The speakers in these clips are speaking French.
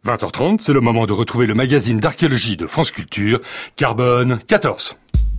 20h30, c'est le moment de retrouver le magazine d'archéologie de France Culture, Carbone 14.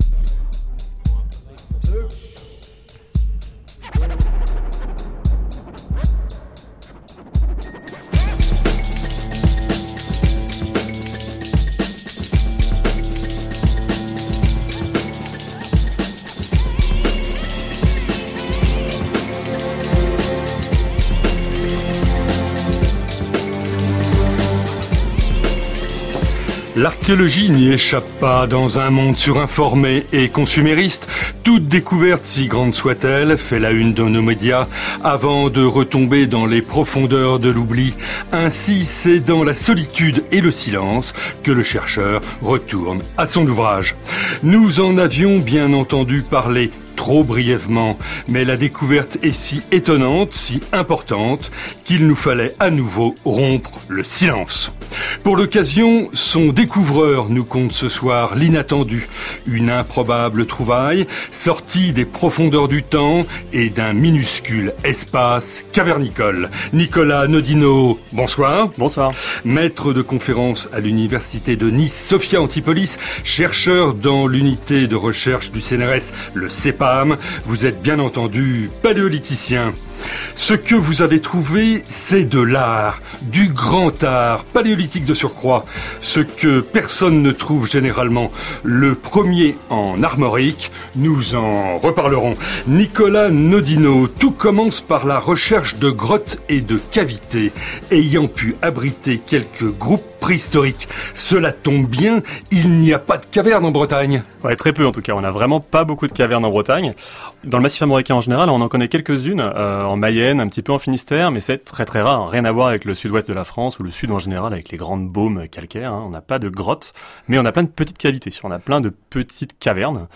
L'archéologie n'y échappe pas dans un monde surinformé et consumériste. Toute découverte, si grande soit-elle, fait la une de nos médias avant de retomber dans les profondeurs de l'oubli. Ainsi, c'est dans la solitude et le silence que le chercheur retourne à son ouvrage. Nous en avions bien entendu parler trop brièvement, mais la découverte est si étonnante, si importante, qu'il nous fallait à nouveau rompre le silence. Pour l'occasion, son découvreur nous conte ce soir l'inattendu, une improbable trouvaille sortie des profondeurs du temps et d'un minuscule espace cavernicole. Nicolas Nodino, bonsoir. Bonsoir. Maître de conférence à l'université de Nice, Sophia Antipolis, chercheur dans l'unité de recherche du CNRS, le CEPAM. Vous êtes bien entendu paléolithicien. Ce que vous avez trouvé, c'est de l'art, du grand art, paléolithique de surcroît, ce que personne ne trouve généralement. Le premier en armorique, nous en reparlerons. Nicolas Nodino, tout commence par la recherche de grottes et de cavités, ayant pu abriter quelques groupes préhistoriques. Cela tombe bien, il n'y a pas de cavernes en Bretagne. Ouais, très peu en tout cas, on n'a vraiment pas beaucoup de cavernes en Bretagne. Dans le massif armoricain en général, on en connaît quelques-unes, en Mayenne, un petit peu en Finistère, mais c'est très très rare, rien à voir avec le sud-ouest de la France ou le sud en général avec les grandes baumes calcaires. On n'a pas de grottes, mais on a plein de petites cavités, on a plein de petites cavernes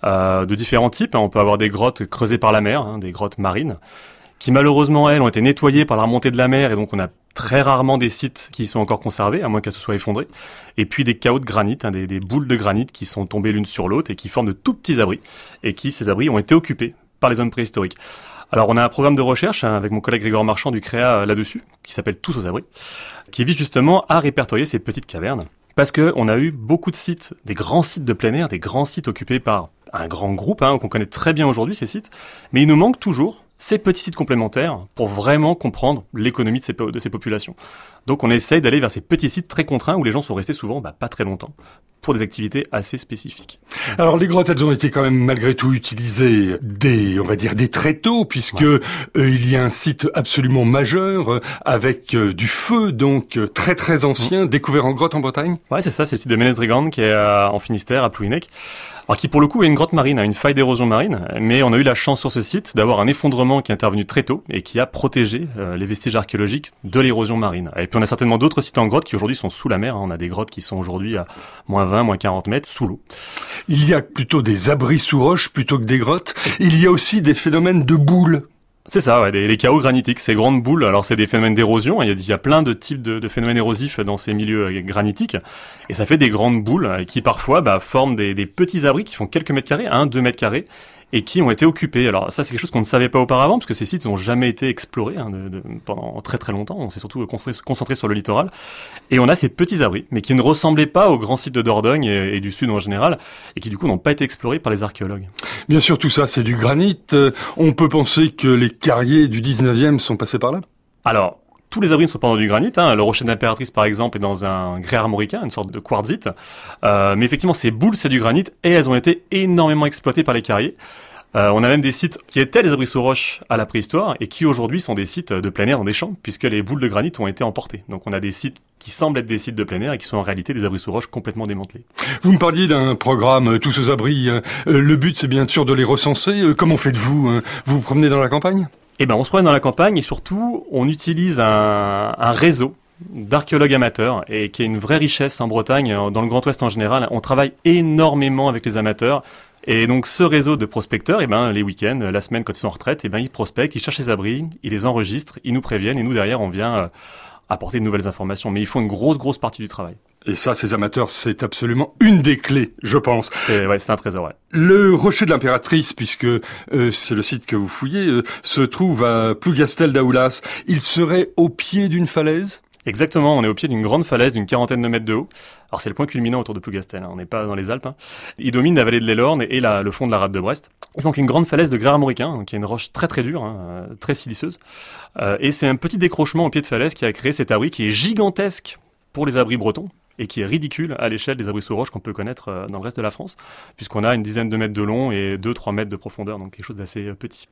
de différents types. On peut avoir des grottes creusées par la mer, des grottes marines, qui malheureusement, elles, ont été nettoyées par la remontée de la mer, et donc on a très rarement des sites qui sont encore conservés, à moins qu'elles se soient effondrées. Et puis des chaos de granit, des boules de granit qui sont tombées l'une sur l'autre et qui forment de tout petits abris, et qui, ces abris, ont été occupés par les hommes préhistoriques. Alors on a un programme de recherche avec mon collègue Grégoire Marchand du CREA là-dessus, qui s'appelle Tous aux abris, qui vise justement à répertorier ces petites cavernes. Parce que on a eu beaucoup de sites, des grands sites de plein air, des grands sites occupés par un grand groupe, qu'on connaît très bien aujourd'hui, ces sites, mais il nous manque toujours ces petits sites complémentaires pour vraiment comprendre l'économie de ces populations. Donc on essaye d'aller vers ces petits sites très contraints où les gens sont restés souvent pas très longtemps pour des activités assez spécifiques. Alors les grottes, elles ont été quand même malgré tout utilisées dès très tôt, puisque il y a un site absolument majeur avec du feu, donc très très ancien, découvert en grotte en Bretagne. Ouais, c'est ça, c'est le site de Ménez-Drégan qui est en Finistère, à Plouhinec. Alors qui pour le coup est une grotte marine, une faille d'érosion marine, mais on a eu la chance sur ce site d'avoir un effondrement qui est intervenu très tôt et qui a protégé les vestiges archéologiques de l'érosion marine. Et puis on a certainement d'autres sites en grotte qui aujourd'hui sont sous la mer. On a des grottes qui sont aujourd'hui à moins 20, moins 40 mètres sous l'eau. Il y a plutôt des abris sous roche plutôt que des grottes. Il y a aussi des phénomènes de boules. C'est ça, ouais, les chaos granitiques, ces grandes boules. Alors c'est des phénomènes d'érosion, il y a plein de types de phénomènes érosifs dans ces milieux granitiques, et ça fait des grandes boules qui parfois forment des petits abris qui font quelques mètres carrés, 2 mètres carrés, et qui ont été occupés. Alors ça, c'est quelque chose qu'on ne savait pas auparavant, parce que ces sites n'ont jamais été explorés pendant très très longtemps. On s'est surtout concentré sur le littoral. Et on a ces petits abris, mais qui ne ressemblaient pas aux grands sites de Dordogne et du Sud en général, et qui du coup n'ont pas été explorés par les archéologues. Bien sûr, tout ça, c'est du granit. On peut penser que les carriers du 19e sont passés par là ? Alors, tous les abris ne sont pas dans du granit. Le rocher de l'Impératrice, par exemple, est dans un grès armoricain, une sorte de quartzite. Mais effectivement, ces boules, c'est du granit, et elles ont été énormément exploitées par les carriers. On a même des sites qui étaient des abris sous roche à la préhistoire et qui aujourd'hui sont des sites de plein air dans des champs, puisque les boules de granit ont été emportées. Donc on a des sites qui semblent être des sites de plein air et qui sont en réalité des abris sous roche complètement démantelés. Vous me parliez d'un programme Tous aux abris. Le but, c'est bien sûr de les recenser. Comment faites-vous ? Vous vous promenez dans la campagne ? On se promène dans la campagne et surtout, on utilise un réseau d'archéologues amateurs et qui est une vraie richesse en Bretagne, dans le Grand Ouest en général. On travaille énormément avec les amateurs. Et donc ce réseau de prospecteurs, les week-ends, la semaine quand ils sont en retraite, ils prospectent, ils cherchent les abris, ils les enregistrent, ils nous préviennent et nous derrière on vient apporter de nouvelles informations. Mais ils font une grosse partie du travail. Et ça, ces amateurs, c'est absolument une des clés, je pense. C'est un trésor, ouais. Le rocher de l'Impératrice, puisque c'est le site que vous fouillez, se trouve à Plougastel d'Aoulas. Il serait au pied d'une falaise ? Exactement, on est au pied d'une grande falaise d'une 40aine de mètres de haut. Alors c'est le point culminant autour de Plougastel, on n'est pas dans les Alpes. Il domine la vallée de l'Elorn et le fond de la rade de Brest. C'est donc une grande falaise de grès armoricain, qui est une roche très très dure, très siliceuse. Et c'est un petit décrochement au pied de falaise qui a créé cet abri qui est gigantesque pour les abris bretons et qui est ridicule à l'échelle des abris sous roche qu'on peut connaître dans le reste de la France, puisqu'on a une dizaine de mètres de long et 2-3 mètres de profondeur, donc quelque chose d'assez petit.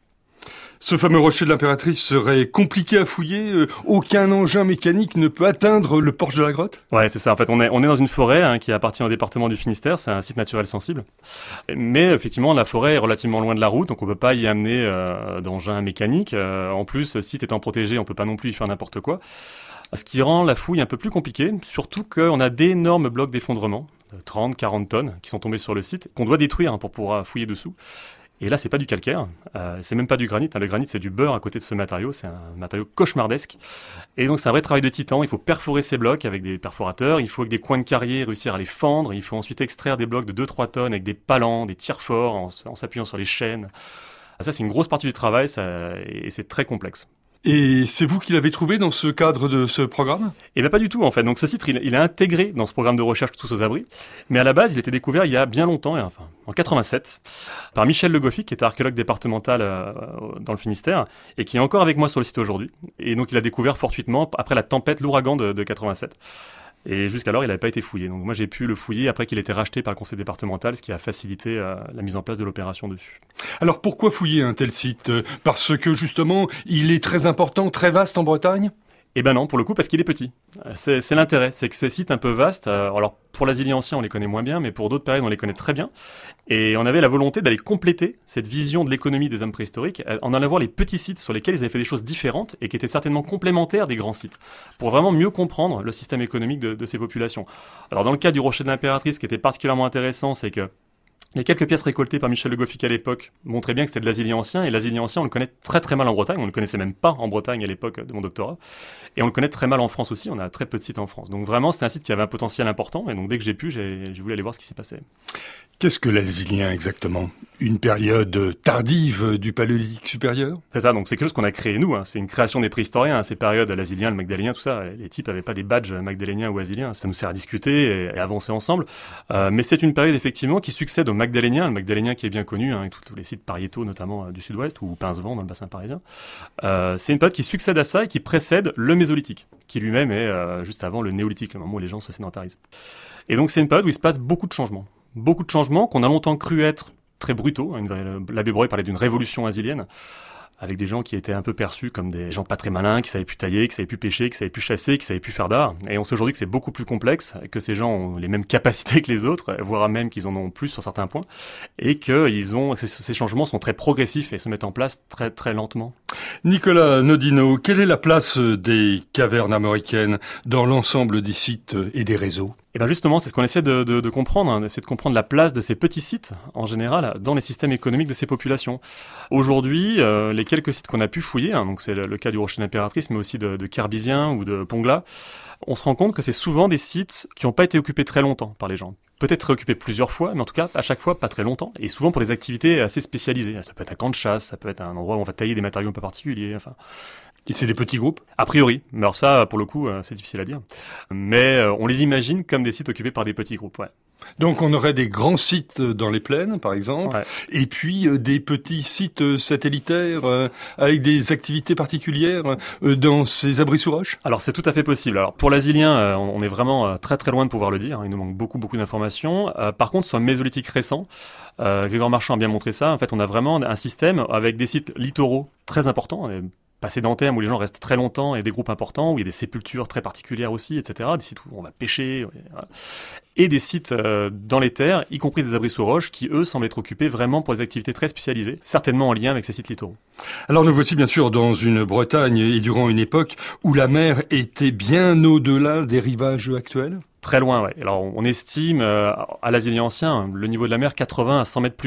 Ce fameux rocher de l'Impératrice serait compliqué à fouiller. Aucun engin mécanique ne peut atteindre le porche de la grotte. Ouais, c'est ça. En fait, on est dans une forêt qui appartient au département du Finistère. C'est un site naturel sensible. Mais effectivement, la forêt est relativement loin de la route, donc on peut pas y amener d'engins mécaniques. En plus, le site étant protégé, on peut pas non plus y faire n'importe quoi. Ce qui rend la fouille un peu plus compliquée, surtout qu'on a d'énormes blocs d'effondrement, de 30-40 tonnes, qui sont tombés sur le site, qu'on doit détruire pour pouvoir fouiller dessous. Et là, c'est pas du calcaire, c'est même pas du granit. Le granit, c'est du beurre à côté de ce matériau. C'est un matériau cauchemardesque. Et donc, c'est un vrai travail de titan. Il faut perforer ces blocs avec des perforateurs. Il faut, avec des coins de carrier, réussir à les fendre. Il faut ensuite extraire des blocs de 2-3 tonnes avec des palans, des tire forts, en s'appuyant sur les chaînes. Ça, c'est une grosse partie du travail, et c'est très complexe. Et c'est vous qui l'avez trouvé dans ce cadre de ce programme ? Eh bien pas du tout en fait. Donc ce site il est intégré dans ce programme de recherche Tous aux abris, mais à la base il était découvert il y a bien longtemps, en 87, par Michel Le Goffy, qui était archéologue départemental dans le Finistère et qui est encore avec moi sur le site aujourd'hui. Et donc il a découvert fortuitement après la tempête, l'ouragan de 87. Et jusqu'alors, il n'avait pas été fouillé. Donc moi, j'ai pu le fouiller après qu'il ait été racheté par le conseil départemental, ce qui a facilité la mise en place de l'opération dessus. Alors pourquoi fouiller un tel site ? Parce que justement, il est très important, très vaste en Bretagne ? Eh ben non, pour le coup, parce qu'il est petit. C'est l'intérêt, c'est que ces sites un peu vastes, alors pour l'Asilie ancien, on les connaît moins bien, mais pour d'autres périodes, on les connaît très bien. Et on avait la volonté d'aller compléter cette vision de l'économie des hommes préhistoriques, en allant voir les petits sites sur lesquels ils avaient fait des choses différentes et qui étaient certainement complémentaires des grands sites, pour vraiment mieux comprendre le système économique de ces populations. Alors dans le cas du rocher de l'Impératrice, ce qui était particulièrement intéressant, c'est que les quelques pièces récoltées par Michel Le Goffy à l'époque montraient bien que c'était de l'Asilie ancien, et l'Asilie ancien, on le connaît très très mal en Bretagne, on ne le connaissait même pas en Bretagne à l'époque de mon doctorat, et on le connaît très mal en France aussi, on a très peu de sites en France. Donc vraiment, c'était un site qui avait un potentiel important, et donc dès que j'ai pu, j'ai voulu aller voir ce qui s'y passait. Qu'est-ce que l'Asilien exactement ? Une période tardive du Paléolithique supérieur ? C'est ça, donc c'est quelque chose qu'on a créé nous, c'est une création des préhistoriens, ces périodes, l'Asilien, le Magdalénien, tout ça, les types n'avaient pas des badges magdaléniens ou asiliens, ça nous sert à discuter et avancer ensemble, mais c'est une période effectivement qui succède au Magdalénien, le Magdalénien qui est bien connu, avec tous les sites pariétaux notamment du sud-ouest, ou Pincevent dans le bassin parisien. C'est une période qui succède à ça et qui précède le Mésolithique, qui lui-même est juste avant le Néolithique, le moment où les gens se sédentarisent. Et donc c'est une période où il se passe beaucoup de changements qu'on a longtemps cru être très brutaux. L'abbé Breuil parlait d'une révolution asilienne, avec des gens qui étaient un peu perçus comme des gens pas très malins, qui savaient plus tailler, qui savaient plus pêcher, qui savaient plus chasser, qui savaient plus faire d'art. Et on sait aujourd'hui que c'est beaucoup plus complexe, que ces gens ont les mêmes capacités que les autres, voire même qu'ils en ont plus sur certains points, et que ces changements sont très progressifs et se mettent en place très très lentement. Nicolas Nodino, quelle est la place des cavernes armoricaines dans l'ensemble des sites et des réseaux ? Et bien justement, c'est ce qu'on essaie de comprendre, d'essayer de comprendre la place de ces petits sites, en général, dans les systèmes économiques de ces populations. Aujourd'hui, les quelques sites qu'on a pu fouiller, donc c'est le cas du rocher de l'Impératrice, mais aussi de Carbisien ou de Pongla, on se rend compte que c'est souvent des sites qui n'ont pas été occupés très longtemps par les gens. Peut-être réoccupés plusieurs fois, mais en tout cas, à chaque fois, pas très longtemps, et souvent pour des activités assez spécialisées. Ça peut être un camp de chasse, ça peut être un endroit où on va tailler des matériaux un peu particuliers, enfin... Et c'est des petits groupes ? A priori. Mais alors ça, pour le coup, c'est difficile à dire. Mais on les imagine comme des sites occupés par des petits groupes, ouais. Donc on aurait des grands sites dans les plaines, par exemple, ouais. Et puis des petits sites satellitaires avec des activités particulières dans ces abris sous roche ? Alors c'est tout à fait possible. Alors pour l'Asilien, on est vraiment très très loin de pouvoir le dire. Il nous manque beaucoup d'informations. Par contre, sur le Mésolithique récent, Grégoire Marchand a bien montré ça. En fait, on a vraiment un système avec des sites littoraux très importants, pas sédentaires, où les gens restent très longtemps, et des groupes importants, où il y a des sépultures très particulières aussi, etc. Des sites où on va pêcher, voilà. Et des sites dans les terres, y compris des abris sous roche, qui eux semblent être occupés vraiment pour des activités très spécialisées, certainement en lien avec ces sites littoraux. Alors nous voici bien sûr dans une Bretagne et durant une époque où la mer était bien au-delà des rivages actuels ? Très loin, ouais. Alors on estime à l'Asilien ancien le niveau de la mer 80 à 100 mètres plus bas.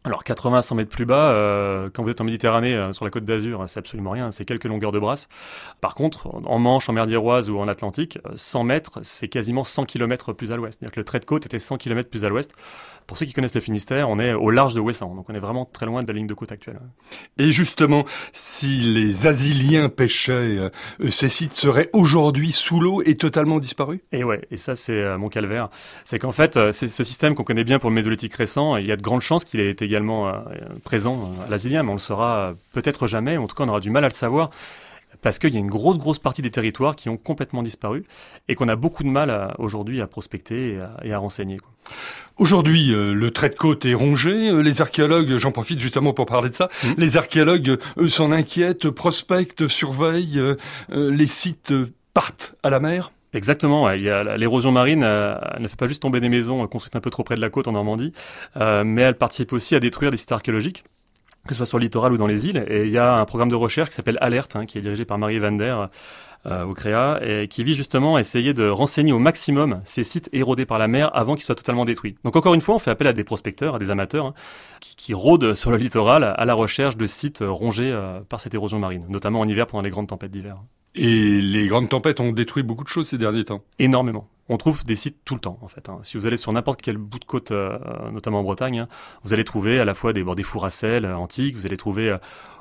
Alors 80 à 100 mètres plus bas, quand vous êtes en Méditerranée, sur la côte d'Azur, c'est absolument rien, c'est quelques longueurs de brasse. Par contre, en Manche, en mer d'Iroise ou en Atlantique, 100 mètres, c'est quasiment 100 km plus à l'ouest. C'est-à-dire que le trait de côte était 100 km plus à l'ouest. Pour ceux qui connaissent le Finistère, on est au large de Ouessant, donc on est vraiment très loin de la ligne de côte actuelle. Et justement, si les Asiliens pêchaient, ces sites seraient aujourd'hui sous l'eau et totalement disparus? Et ouais, et ça c'est mon calvaire. C'est qu'en fait, c'est ce système qu'on connaît bien pour le Mésolithique récent, il y a de grandes chances qu'il ait été également présent à l'Asilien, mais on le saura peut-être jamais, en tout cas on aura du mal à le savoir, parce qu'il y a une grosse partie des territoires qui ont complètement disparu, et qu'on a beaucoup de mal aujourd'hui à prospecter et à renseigner, quoi. Aujourd'hui, le trait de côte est rongé. Les archéologues, j'en profite justement pour parler de ça, les archéologues s'en inquiètent, prospectent, surveillent, les sites partent à la mer. Exactement, ouais. Il y a l'érosion marine ne fait pas juste tomber des maisons construites un peu trop près de la côte en Normandie, mais elle participe aussi à détruire des sites archéologiques, que ce soit sur le littoral ou dans les îles. Et il y a un programme de recherche qui s'appelle Alerte, qui est dirigé par Marie Van Der au CREA, et qui vise justement à essayer de renseigner au maximum ces sites érodés par la mer avant qu'ils soient totalement détruits. Donc encore une fois, on fait appel à des prospecteurs, à des amateurs, qui rôdent sur le littoral à la recherche de sites rongés par cette érosion marine, notamment en hiver pendant les grandes tempêtes d'hiver. Et les grandes tempêtes ont détruit beaucoup de choses ces derniers temps. Énormément. On trouve des sites tout le temps, en fait. Si vous allez sur n'importe quel bout de côte, notamment en Bretagne, vous allez trouver à la fois des fours à sel antiques, vous allez trouver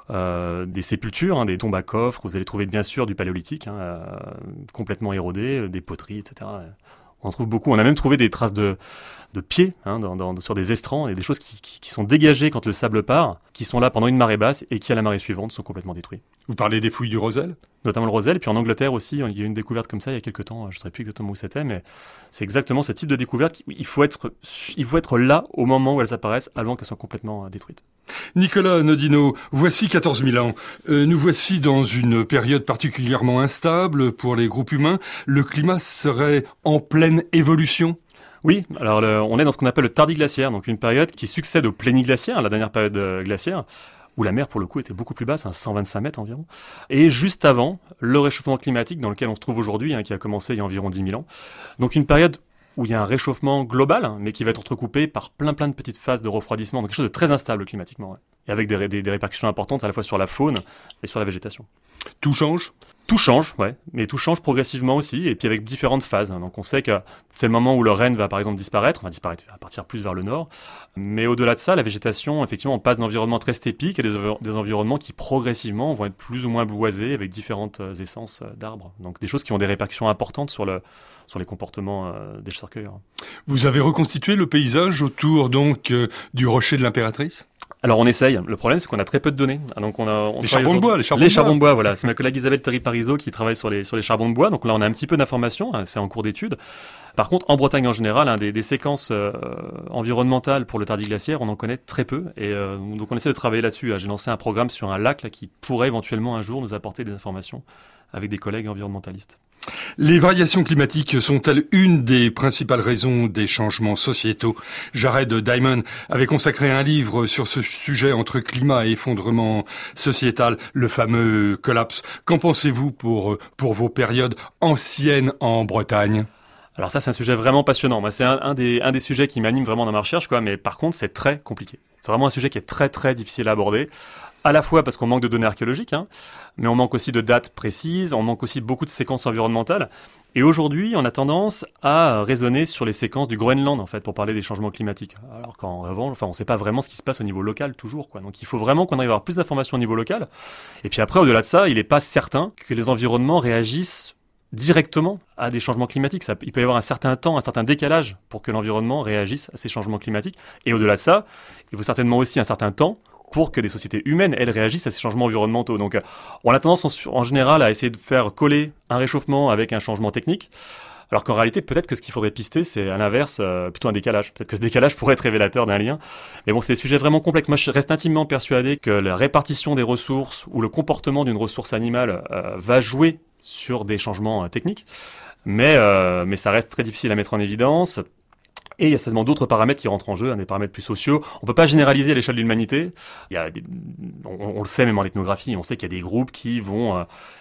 des sépultures, des tombes à coffres, vous allez trouver bien sûr du paléolithique, complètement érodé, des poteries, etc. On en trouve beaucoup. On a même trouvé des traces de pieds sur des estrans et des choses qui sont dégagées quand le sable part, qui sont là pendant une marée basse et qui à la marée suivante sont complètement détruits. Vous parlez des fouilles du Roselle ? Notamment le Roselle, puis en Angleterre aussi, il y a eu une découverte comme ça il y a quelques temps, je ne saurais plus exactement où c'était, mais c'est exactement ce type de découverte. Il faut être là au moment où elles apparaissent, avant qu'elles soient complètement détruites. Nicolas Nodino, voici 14 000 ans. Nous voici dans une période particulièrement instable pour les groupes humains. Le climat serait en pleine évolution ? Oui, alors on est dans ce qu'on appelle le tardiglaciaire, donc une période qui succède au pléniglaciaire, la dernière période glaciaire, où la mer, pour le coup, était beaucoup plus basse, 125 mètres environ. Et juste avant, le réchauffement climatique dans lequel on se trouve aujourd'hui, qui a commencé il y a environ 10 000 ans. Donc une période où il y a un réchauffement global, mais qui va être entrecoupé par plein de petites phases de refroidissement, donc quelque chose de très instable climatiquement, et avec des répercussions importantes à la fois sur la faune et sur la végétation. Tout change ? Tout change, ouais, mais tout change progressivement aussi, et puis avec différentes phases. Donc on sait que c'est le moment où le renne va par exemple disparaître, va partir plus vers le nord. Mais au-delà de ça, la végétation, effectivement, on passe d'environnements très stépiques à des environnements qui progressivement vont être plus ou moins boisés avec différentes essences d'arbres. Donc des choses qui ont des répercussions importantes sur les comportements des chasseurs-cueilleurs. Vous avez reconstitué le paysage autour donc du rocher de l'Impératrice ? Alors on essaye. Le problème c'est qu'on a très peu de données. Donc les charbons de bois, voilà. C'est ma collègue Isabelle Terry-Parizeau qui travaille sur les charbons de bois. Donc là on a un petit peu d'informations. C'est en cours d'étude. Par contre, en Bretagne en général, des séquences environnementales pour le tardiglaciaire, on en connaît très peu. Et donc on essaie de travailler là-dessus. J'ai lancé un programme sur un lac qui pourrait éventuellement un jour nous apporter des informations avec des collègues environnementalistes. Les variations climatiques sont-elles une des principales raisons des changements sociétaux ? Jared Diamond avait consacré un livre sur ce sujet entre climat et effondrement sociétal, le fameux collapse. Qu'en pensez-vous pour vos périodes anciennes en Bretagne ? Alors ça, c'est un sujet vraiment passionnant. Moi, c'est un des sujets qui m'anime vraiment dans ma recherche, mais par contre, c'est très compliqué. C'est vraiment un sujet qui est très, très difficile à aborder. À la fois parce qu'on manque de données archéologiques, mais on manque aussi de dates précises, on manque aussi beaucoup de séquences environnementales. Et aujourd'hui, on a tendance à raisonner sur les séquences du Groenland, en fait, pour parler des changements climatiques. Alors qu'en revanche, on ne sait pas vraiment ce qui se passe au niveau local, toujours, quoi. Donc il faut vraiment qu'on arrive à avoir plus d'informations au niveau local. Et puis après, au-delà de ça, il n'est pas certain que les environnements réagissent directement à des changements climatiques. Il peut y avoir un certain temps, un certain décalage pour que l'environnement réagisse à ces changements climatiques. Et au-delà de ça, il faut certainement aussi un certain temps pour que des sociétés humaines, elles, réagissent à ces changements environnementaux. Donc, on a tendance en général à essayer de faire coller un réchauffement avec un changement technique, alors qu'en réalité, peut-être que ce qu'il faudrait pister, c'est à l'inverse, plutôt un décalage. Peut-être que ce décalage pourrait être révélateur d'un lien. Mais bon, c'est des sujets vraiment complexes. Moi, je reste intimement persuadé que la répartition des ressources ou le comportement d'une ressource animale va jouer sur des changements techniques. Mais ça reste très difficile à mettre en évidence. Et il y a certainement d'autres paramètres qui rentrent en jeu, des paramètres plus sociaux. On peut pas généraliser à l'échelle de l'humanité. On le sait même en ethnographie, on sait qu'il y a des groupes qui vont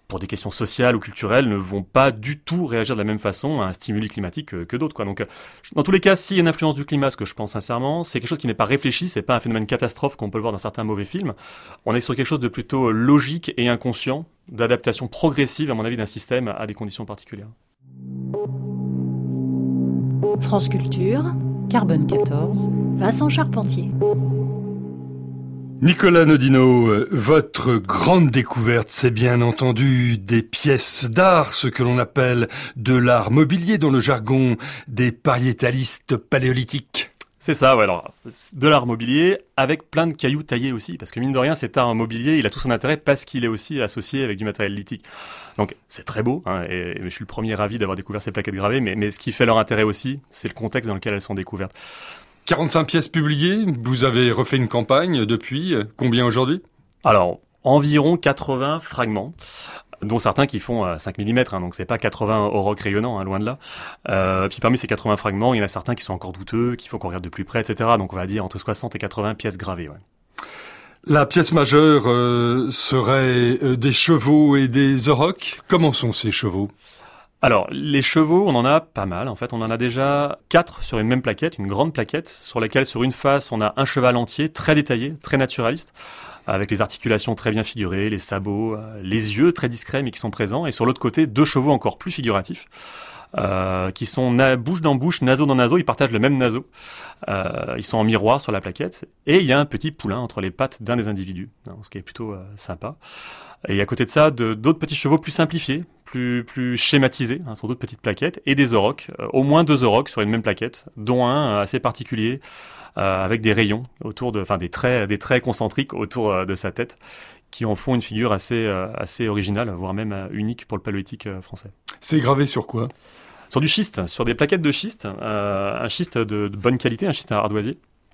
pour des questions sociales ou culturelles, ne vont pas du tout réagir de la même façon à un stimuli climatique que d'autres, quoi. Donc, dans tous les cas, s'il y a une influence du climat, ce que je pense sincèrement, c'est quelque chose qui n'est pas réfléchi, c'est pas un phénomène catastrophe qu'on peut le voir dans certains mauvais films. On est sur quelque chose de plutôt logique et inconscient, d'adaptation progressive, à mon avis, d'un système à des conditions particulières. France Culture, Carbone 14, Vincent Charpentier. Nicolas Nodino, votre grande découverte, c'est bien entendu des pièces d'art, ce que l'on appelle de l'art mobilier dans le jargon des pariétalistes paléolithiques. C'est ça, ouais, alors, de l'art mobilier avec plein de cailloux taillés aussi, parce que mine de rien, cet art mobilier, il a tout son intérêt parce qu'il est aussi associé avec du matériel lithique. Donc, c'est très beau, hein, et je suis le premier ravi d'avoir découvert ces plaquettes gravées, mais ce qui fait leur intérêt aussi, c'est le contexte dans lequel elles sont découvertes. 45 pièces publiées, vous avez refait une campagne depuis, combien aujourd'hui ? Alors, environ 80 fragments, dont certains qui font 5 mm, hein, donc c'est pas 80 aurochs rayonnants, hein, loin de là. Puis parmi ces 80 fragments, il y en a certains qui sont encore douteux, qu'il faut qu'on regarde de plus près, etc. Donc on va dire entre 60 et 80 pièces gravées, ouais. La pièce majeure serait des chevaux et des aurochs. Comment sont ces chevaux ? Alors, les chevaux, on en a pas mal. En fait, on en a déjà 4 sur une même plaquette, une grande plaquette, sur laquelle, sur une face, on a un cheval entier, très détaillé, très naturaliste, avec les articulations très bien figurées, les sabots, les yeux très discrets mais qui sont présents. Et sur l'autre côté, 2 chevaux encore plus figuratifs, qui sont bouche dans bouche, naseau dans naseau, ils partagent le même naseau. Ils sont en miroir sur la plaquette. Et il y a un petit poulain entre les pattes d'un des individus, ce qui est plutôt sympa. Et à côté de ça, d'autres petits chevaux plus simplifiés, plus schématisés, sur d'autres petites plaquettes, et des aurochs, au moins 2 aurochs sur une même plaquette, dont un assez particulier, avec des rayons autour des traits concentriques autour de sa tête, qui en font une figure assez originale, voire même unique pour le paléolithique français. C'est gravé sur quoi ? Sur du schiste, sur des plaquettes de schiste, un schiste de bonne qualité, un schiste ardoisier.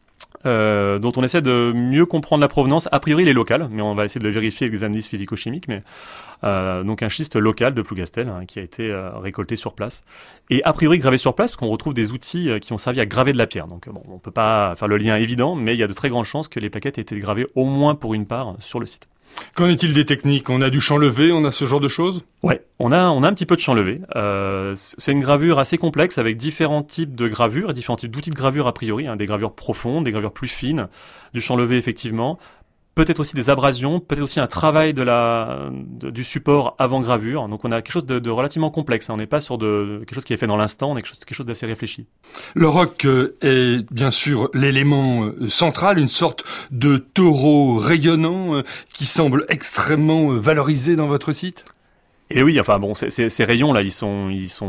Dont on essaie de mieux comprendre la provenance. A priori, il est local, mais on va essayer de le vérifier avec des analyses physico-chimiques. Mais donc un schiste local de Plougastel, hein, qui a été récolté sur place. Et a priori gravé sur place, parce qu'on retrouve des outils qui ont servi à graver de la pierre. Donc bon, on peut pas faire le lien évident, mais il y a de très grandes chances que les plaquettes aient été gravées au moins pour une part sur le site. Qu'en est-il des techniques ? On a du champ levé, on a ce genre de choses ? Ouais, on a un petit peu de champ levé. C'est une gravure assez complexe avec différents types de gravures et différents types d'outils de gravure a priori, hein, des gravures profondes, des gravures plus fines, du champ levé effectivement. Peut-être aussi des abrasions, peut-être aussi un travail du support avant gravure. Donc on a quelque chose de relativement complexe. Hein. On n'est pas sur quelque chose qui est fait dans l'instant, on est quelque chose d'assez réfléchi. L'auroch est bien sûr l'élément central, une sorte de taureau rayonnant qui semble extrêmement valorisé dans votre site. Et oui, enfin bon, ces rayons là, ils sont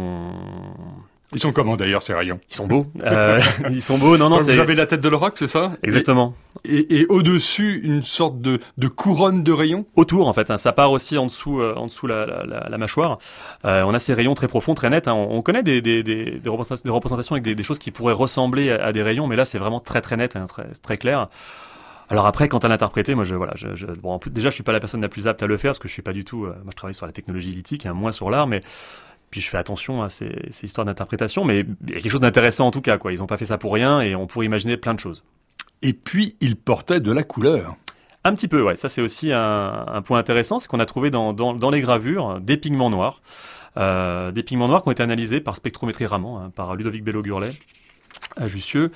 Ils sont comment d'ailleurs ces rayons ? Ils sont beaux. Ils sont beaux. Non, Vous avez la tête de l'auroch, c'est ça ? Exactement. Et au-dessus, une sorte de couronne de rayons ? Autour, en fait. Hein, ça part aussi en dessous la mâchoire. On a ces rayons très profonds, très nets. Hein. On connaît des représentations avec des choses qui pourraient ressembler à des rayons, mais là, c'est vraiment très très net, hein, très clair. Alors après, quant à l'interpréter, moi, déjà, je suis pas la personne la plus apte à le faire parce que je suis pas du tout. Moi, je travaille sur la technologie lithique, hein, moins sur l'art, mais puis je fais attention à ces histoires d'interprétation, mais il y a quelque chose d'intéressant en tout cas, quoi. Ils ont pas fait ça pour rien et on pourrait imaginer plein de choses. Et puis, il portait de la couleur. Un petit peu, ouais. Ça, c'est aussi un point intéressant, c'est qu'on a trouvé dans les gravures des pigments noirs. Des pigments noirs qui ont été analysés par spectrométrie Raman, hein, par Ludovic Bello-Gurlet à Jussieu,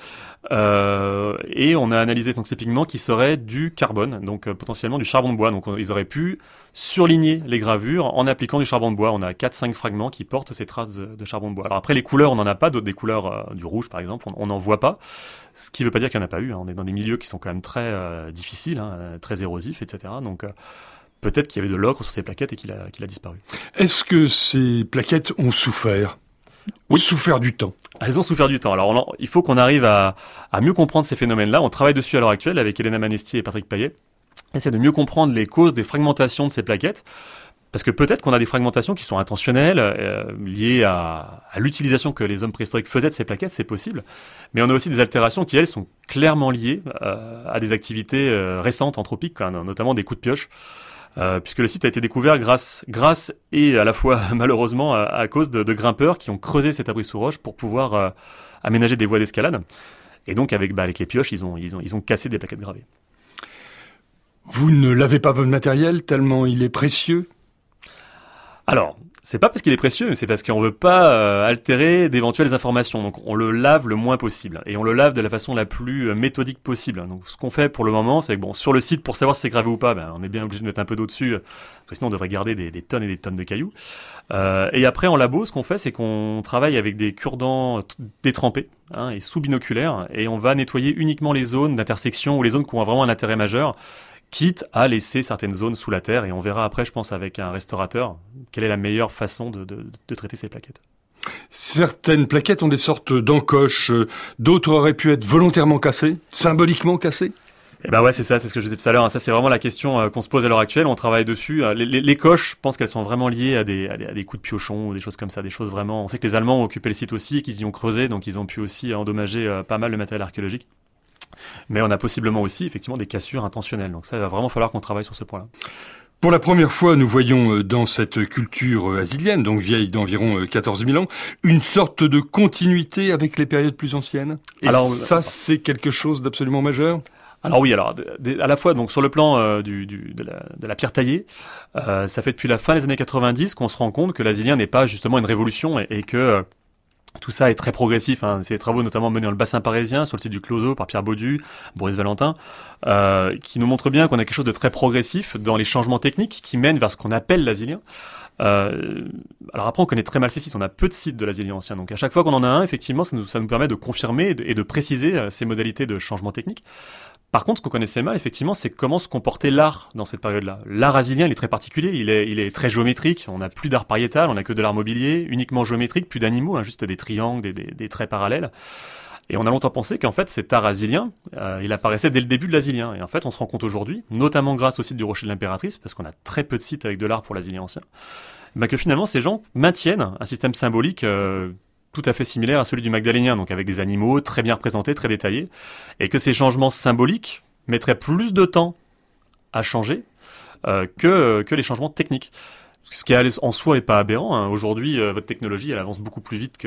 et on a analysé donc ces pigments qui seraient du carbone, donc potentiellement du charbon de bois. Donc ils auraient pu surligner les gravures en appliquant du charbon de bois. On a 4-5 fragments qui portent ces traces de charbon de bois. Alors après les couleurs, on n'en a pas d'autres, des couleurs du rouge par exemple, on n'en voit pas, ce qui ne veut pas dire qu'il n'y en a pas eu, hein. On est dans des milieux qui sont quand même très difficiles, hein, très érosifs, etc. Donc peut-être qu'il y avait de l'ocre sur ces plaquettes et qu'il a disparu. Est-ce que ces plaquettes ont souffert ? Oui. Souffert du temps. Elles ont souffert du temps. Alors, il faut qu'on arrive à mieux comprendre ces phénomènes-là. On travaille dessus à l'heure actuelle avec Elena Manesti et Patrick Payet. On essaie de mieux comprendre les causes des fragmentations de ces plaquettes. Parce que peut-être qu'on a des fragmentations qui sont intentionnelles, liées à l'utilisation que les hommes préhistoriques faisaient de ces plaquettes, c'est possible. Mais on a aussi des altérations qui, elles, sont clairement liées à des activités récentes, anthropiques, quoi, notamment des coups de pioche. Puisque le site a été découvert grâce et à la fois malheureusement à cause de grimpeurs qui ont creusé cet abri sous roche pour pouvoir aménager des voies d'escalade. Et donc avec les pioches, ils ont cassé des plaquettes gravées. Vous ne lavez pas votre matériel tellement il est précieux ? Alors, c'est pas parce qu'il est précieux, mais c'est parce qu'on veut pas altérer d'éventuelles informations. Donc, on le lave le moins possible. Et on le lave de la façon la plus méthodique possible. Donc, ce qu'on fait pour le moment, c'est que sur le site, pour savoir si c'est gravé ou pas, on est bien obligé de mettre un peu d'eau dessus, parce que sinon on devrait garder des tonnes et des tonnes de cailloux. Et après, en labo, ce qu'on fait, c'est qu'on travaille avec des cure-dents détrempés, et sous-binoculaires, et on va nettoyer uniquement les zones d'intersection ou les zones qui ont vraiment un intérêt majeur, quitte à laisser certaines zones sous la terre, et on verra après, je pense, avec un restaurateur, quelle est la meilleure façon de traiter ces plaquettes. Certaines plaquettes ont des sortes d'encoches, d'autres auraient pu être volontairement cassées, symboliquement cassées. Eh ben ouais, c'est ça, c'est ce que je disais tout à l'heure. Ça, c'est vraiment la question qu'on se pose à l'heure actuelle. On travaille dessus. Les coches, je pense qu'elles sont vraiment liées à des coups de piochon ou des choses comme ça, des choses vraiment. On sait que les Allemands ont occupé le site aussi, qu'ils y ont creusé, donc ils ont pu aussi endommager pas mal le matériel archéologique. Mais on a possiblement aussi, effectivement, des cassures intentionnelles. Donc ça, il va vraiment falloir qu'on travaille sur ce point-là. Pour la première fois, nous voyons dans cette culture asilienne, donc vieille d'environ 14 000 ans, une sorte de continuité avec les périodes plus anciennes. Et alors, ça, c'est quelque chose d'absolument majeur. Alors oui, à la fois donc sur le plan de la pierre taillée, ça fait depuis la fin des années 90 qu'on se rend compte que l'asilien n'est pas justement une révolution et que tout ça est très progressif. C'est des travaux notamment menés dans le bassin parisien, sur le site du Closeau par Pierre Baudu, Boris Valentin, qui nous montrent bien qu'on a quelque chose de très progressif dans les changements techniques qui mènent vers ce qu'on appelle l'asilien. Alors après, on connaît très mal ces sites, on a peu de sites de l'asilien ancien, donc à chaque fois qu'on en a un, effectivement, ça nous permet de confirmer et de préciser ces modalités de changement technique. Par contre, ce qu'on connaissait mal, effectivement, c'est comment se comportait l'art dans cette période-là. L'art asilien, il est très particulier, il est très géométrique, on n'a plus d'art pariétal, on n'a que de l'art mobilier, uniquement géométrique, plus d'animaux, juste des triangles, des traits parallèles. Et on a longtemps pensé qu'en fait, cet art asilien, il apparaissait dès le début de l'asilien. Et en fait, on se rend compte aujourd'hui, notamment grâce au site du Rocher de l'Impératrice, parce qu'on a très peu de sites avec de l'art pour l'asilien ancien, que finalement, ces gens maintiennent un système symbolique tout à fait similaire à celui du magdalénien, donc avec des animaux très bien représentés, très détaillés, et que ces changements symboliques mettraient plus de temps à changer que les changements techniques. Ce qui en soi est pas aberrant. Aujourd'hui, votre technologie, elle avance beaucoup plus vite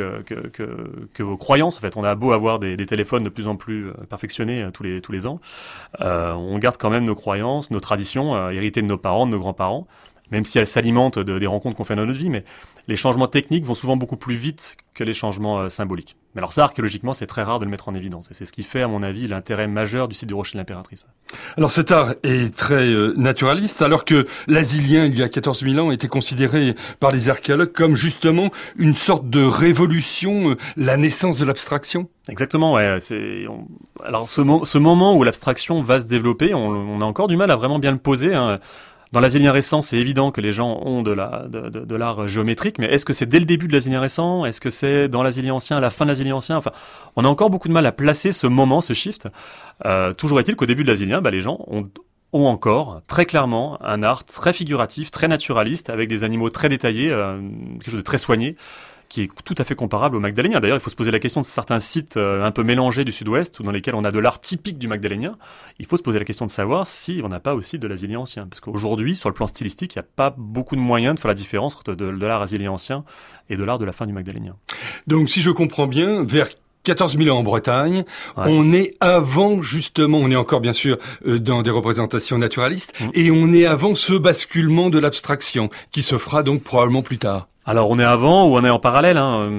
que vos croyances. En fait, on a beau avoir des téléphones de plus en plus perfectionnés tous les ans, on garde quand même nos croyances, nos traditions, héritées de nos parents, de nos grands-parents, même si elles s'alimentent des rencontres qu'on fait dans notre vie, mais les changements techniques vont souvent beaucoup plus vite que les changements symboliques. Mais alors ça, archéologiquement, c'est très rare de le mettre en évidence. Et c'est ce qui fait, à mon avis, l'intérêt majeur du site du Rocher de l'Impératrice. Alors cet art est très naturaliste, alors que l'asilien, il y a 14 000 ans, était considéré par les archéologues comme justement une sorte de révolution, la naissance de l'abstraction. Exactement, ouais. Alors ce moment où l'abstraction va se développer, on a encore du mal à vraiment bien le poser, Dans l'asilien récent, c'est évident que les gens ont de l'art géométrique, mais est-ce que c'est dès le début de l'asilien récent? Est-ce que c'est dans l'asilien ancien, à la fin de l'asilien ancien? Enfin, on a encore beaucoup de mal à placer ce moment, ce shift. Toujours est-il qu'au début de l'asilien, les gens ont encore très clairement un art très figuratif, très naturaliste, avec des animaux très détaillés, quelque chose de très soigné, qui est tout à fait comparable au magdalénien. D'ailleurs, il faut se poser la question de certains sites un peu mélangés du sud-ouest, ou dans lesquels on a de l'art typique du magdalénien. Il faut se poser la question de savoir si on n'a pas aussi de l'asilien ancien. Parce qu'aujourd'hui, sur le plan stylistique, il n'y a pas beaucoup de moyens de faire la différence entre de l'art asilien ancien et de l'art de la fin du magdalénien. Donc, si je comprends bien, vers 14 000 ans en Bretagne, ouais. On est avant, justement, on est encore bien sûr dans des représentations naturalistes, et on est avant ce basculement de l'abstraction, qui se fera donc probablement plus tard. Alors on est avant ou on est en parallèle,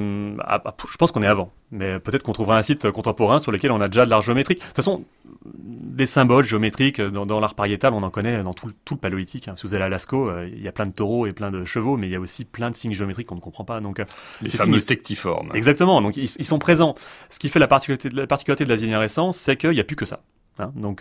je pense qu'on est avant, mais peut-être qu'on trouvera un site contemporain sur lequel on a déjà de l'art géométrique. De toute façon, des symboles géométriques dans l'art pariétal, on en connaît dans tout le paléolithique. Si vous allez à Lascaux, il y a plein de taureaux et plein de chevaux, mais il y a aussi plein de signes géométriques qu'on ne comprend pas. Donc les fameux tectiformes. Exactement, donc ils sont présents. Ce qui fait la particularité de l'asilien récent, c'est qu'il n'y a plus que ça. Donc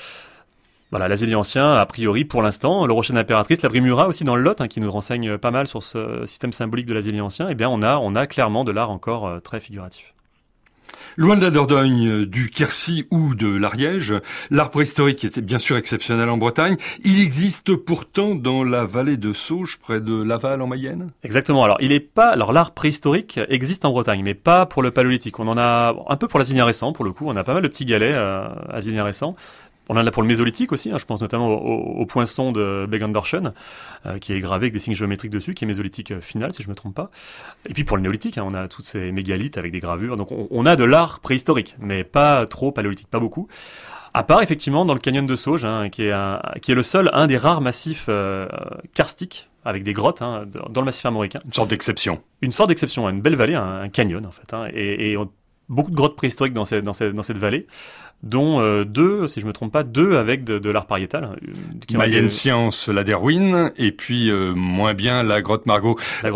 voilà, l'asilien ancien, a priori, pour l'instant, le Rocher de l'Impératrice, la Brimura aussi dans le Lot, qui nous renseigne pas mal sur ce système symbolique de l'asilien ancien, eh bien, on a clairement de l'art encore très figuratif. Loin de la Dordogne, du Quercy ou de l'Ariège, l'art préhistorique était bien sûr exceptionnel en Bretagne. Il existe pourtant dans la vallée de Sauge, près de Laval en Mayenne. Exactement. Alors, l'art préhistorique existe en Bretagne, mais pas pour le paléolithique. On en a un peu pour l'asilien récent, pour le coup. On a pas mal de petits galets asiliens récents. On en a pour le mésolithique aussi, je pense notamment au poinçon de Beggendorchen, qui est gravé avec des signes géométriques dessus, qui est mésolithique final, si je me trompe pas. Et puis pour le néolithique, on a tous ces mégalithes avec des gravures. Donc on a de l'art préhistorique, mais pas trop paléolithique, pas beaucoup. À part effectivement dans le canyon de Sauge, qui est le seul, un des rares massifs karstiques avec des grottes dans le massif armoricain. Une sorte d'exception. Une sorte d'exception, une belle vallée, un canyon en fait, et beaucoup de grottes préhistoriques dans cette vallée, dont deux, si je me trompe pas, deux avec de l'art pariétal. Mayenne Science, la Derwin, et puis moins bien la grotte Margot.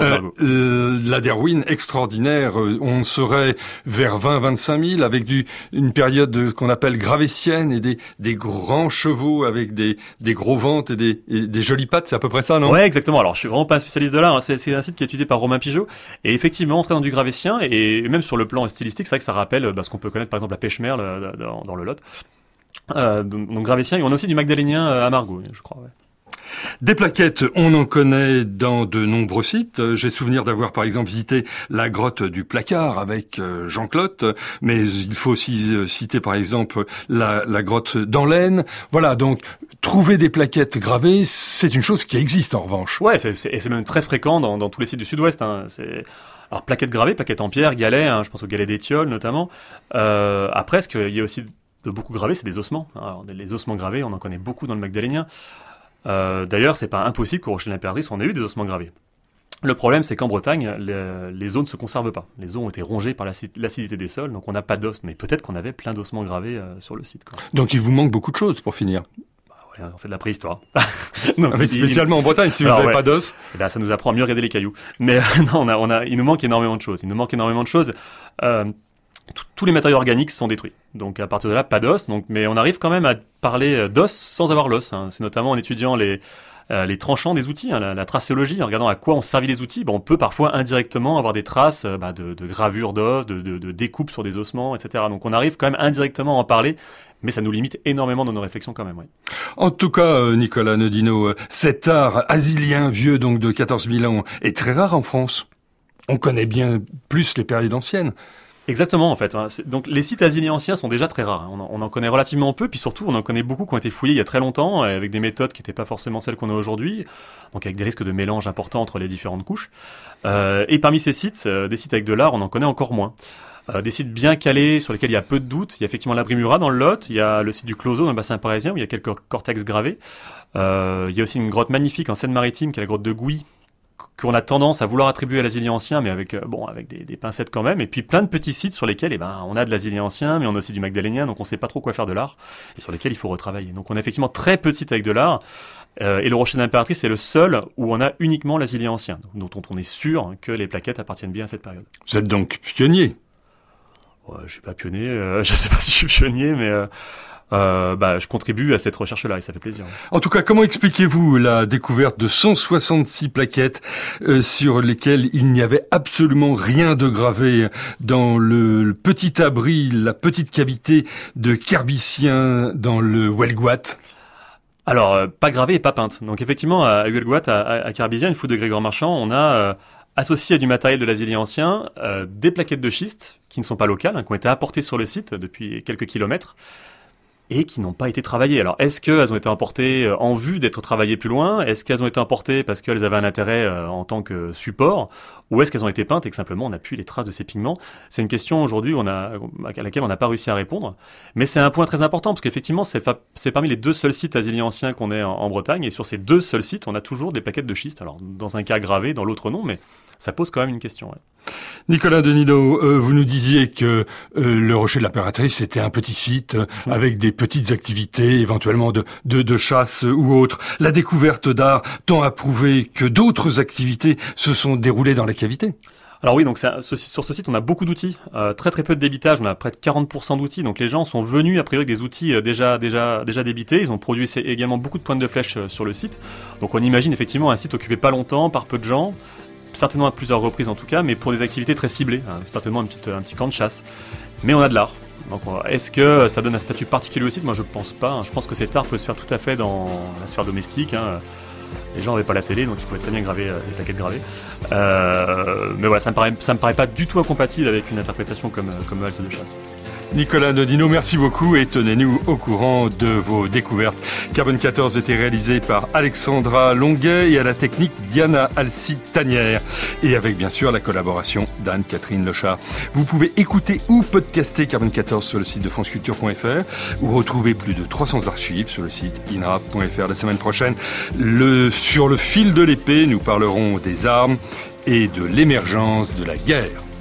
La Derwin, extraordinaire. On serait vers 20-25 000 avec une période qu'on appelle gravétienne et des grands chevaux avec des gros ventres et des jolies pattes. C'est à peu près ça, non? Ouais, exactement. Alors, je suis vraiment pas un spécialiste de l'art. C'est un site qui est étudié par Romain Pigeot. Et effectivement, on serait dans du gravétien, et même sur le plan stylistique, c'est vrai que ça rappelle ce qu'on peut connaître par exemple à Pêche-Merle dans le Lot. Donc gravétien, et on a aussi du magdalénien à Margot, je crois. Ouais. Des plaquettes, on en connaît dans de nombreux sites. J'ai souvenir d'avoir par exemple visité la grotte du Placard avec Jean-Claude, mais il faut aussi citer par exemple la grotte d'Anlaine. Voilà, donc trouver des plaquettes gravées, c'est une chose qui existe en revanche. Ouais, c'est même très fréquent dans tous les sites du Sud-Ouest. Alors plaquettes gravées, plaquettes en pierre, galets, je pense au galet d'Étiole notamment. Après, ce qu'il y a aussi de beaucoup gravés, c'est des ossements. Alors, les ossements gravés, on en connaît beaucoup dans le magdalénien. D'ailleurs, c'est pas impossible qu'au Rocher de l'Impératrice, on ait eu des ossements gravés. Le problème, c'est qu'en Bretagne, les os ne se conservent pas. Les os ont été rongés par l'acidité des sols, donc on n'a pas d'os. Mais peut-être qu'on avait plein d'ossements gravés sur le site, quoi. Donc il vous manque beaucoup de choses pour finir. Ouais, on fait de la préhistoire. Donc, mais spécialement en Bretagne, si vous n'avez pas d'os. Ça nous apprend à mieux regarder les cailloux. Mais non, il nous manque énormément de choses. Tous les matériaux organiques sont détruits. Donc à partir de là, pas d'os. Mais on arrive quand même à parler d'os sans avoir l'os. C'est notamment en étudiant les tranchants des outils, la tracéologie, en regardant à quoi ont servi les outils. On peut parfois indirectement avoir des traces de gravures d'os, de découpes sur des ossements, etc. Donc on arrive quand même indirectement à en parler, mais ça nous limite énormément dans nos réflexions quand même. Ouais. En tout cas, Nicolas Nodino, cet art asilien vieux donc de 14 000 ans est très rare en France. On connaît bien plus les périodes anciennes. Exactement, en fait. Donc les sites asiliens anciens sont déjà très rares. On en connaît relativement peu, puis surtout on en connaît beaucoup qui ont été fouillés il y a très longtemps, avec des méthodes qui n'étaient pas forcément celles qu'on a aujourd'hui, donc avec des risques de mélange importants entre les différentes couches. Et parmi ces sites, des sites avec de l'art, on en connaît encore moins. Des sites bien calés sur lesquels il y a peu de doutes. Il y a effectivement l'abri Murat dans le Lot, il y a le site du Closeau dans le bassin parisien où il y a quelques cortex gravés. Il y a aussi une grotte magnifique en Seine-Maritime qui est la grotte de Gouy, qu'on a tendance à vouloir attribuer à l'asilien ancien, mais avec des pincettes quand même, et puis plein de petits sites sur lesquels on a de l'asilien ancien, mais on a aussi du magdalénien, donc on sait pas trop quoi faire de l'art, et sur lesquels il faut retravailler. Donc on a effectivement très peu de sites avec de l'art, et le Rocher de l'Impératrice est le seul où on a uniquement l'asilien ancien, dont on est sûr que les plaquettes appartiennent bien à cette période. Vous êtes donc pionnier? Ouais, je suis pas pionnier, je sais pas si je suis pionnier, mais... je contribue à cette recherche-là et ça fait plaisir. En tout cas, comment expliquez-vous la découverte de 166 plaquettes sur lesquelles il n'y avait absolument rien de gravé dans le petit abri, la petite cavité de Kerbicien dans le Huelgoat? Alors, pas gravé et pas peinte. Donc effectivement, à Huelgoat, à Kerbicien, une fouille de Grégoire Marchand, on a associé à du matériel de l'asilien ancien des plaquettes de schiste qui ne sont pas locales, qui ont été apportées sur le site depuis quelques kilomètres, et qui n'ont pas été travaillées. Alors, est-ce qu'elles ont été emportées en vue d'être travaillées plus loin? Est-ce qu'elles ont été emportées parce qu'elles avaient un intérêt en tant que support? Ou est-ce qu'elles ont été peintes et que simplement on a pu les traces de ces pigments? C'est une question aujourd'hui à laquelle on n'a pas réussi à répondre. Mais c'est un point très important parce qu'effectivement, c'est parmi les deux seuls sites asiliens anciens qu'on ait en Bretagne. Et sur ces deux seuls sites, on a toujours des plaquettes de schiste. Alors, dans un cas gravé, dans l'autre non, mais ça pose quand même une question. Ouais. Nicolas Nodino, vous nous disiez que le Rocher de l'Impératrice c'était un petit site avec des petites activités, éventuellement de chasse ou autre. La découverte d'art tend à prouver que d'autres activités se sont déroulées dans la cavité. Alors oui, donc sur ce site, on a beaucoup d'outils, très très peu de débitage, on a près de 40% d'outils, donc les gens sont venus a priori avec des outils déjà débités, ils ont produit également beaucoup de pointes de flèches sur le site, donc on imagine effectivement un site occupé pas longtemps, par peu de gens, certainement à plusieurs reprises en tout cas, mais pour des activités très ciblées, certainement un petit camp de chasse, mais on a de l'art. Donc, est-ce que ça donne un statut particulier au site? Moi je pense pas, je pense que cet art peut se faire tout à fait dans la sphère domestique, Les gens n'avaient pas la télé, donc ils pouvaient très bien graver des plaquettes gravées. Mais voilà, ça me paraît pas du tout incompatible avec une interprétation comme halte de chasse. Nicolas Nodino, merci beaucoup et tenez-nous au courant de vos découvertes. Carbone 14 était réalisé par Alexandra Longuet et à la technique Diana Alcide-Tanière. Et avec bien sûr la collaboration d'Anne-Catherine Lechard. Vous pouvez écouter ou podcaster Carbone 14 sur le site de franceculture.fr ou retrouver plus de 300 archives sur le site inrap.fr. La semaine prochaine, sur le fil de l'épée, nous parlerons des armes et de l'émergence de la guerre.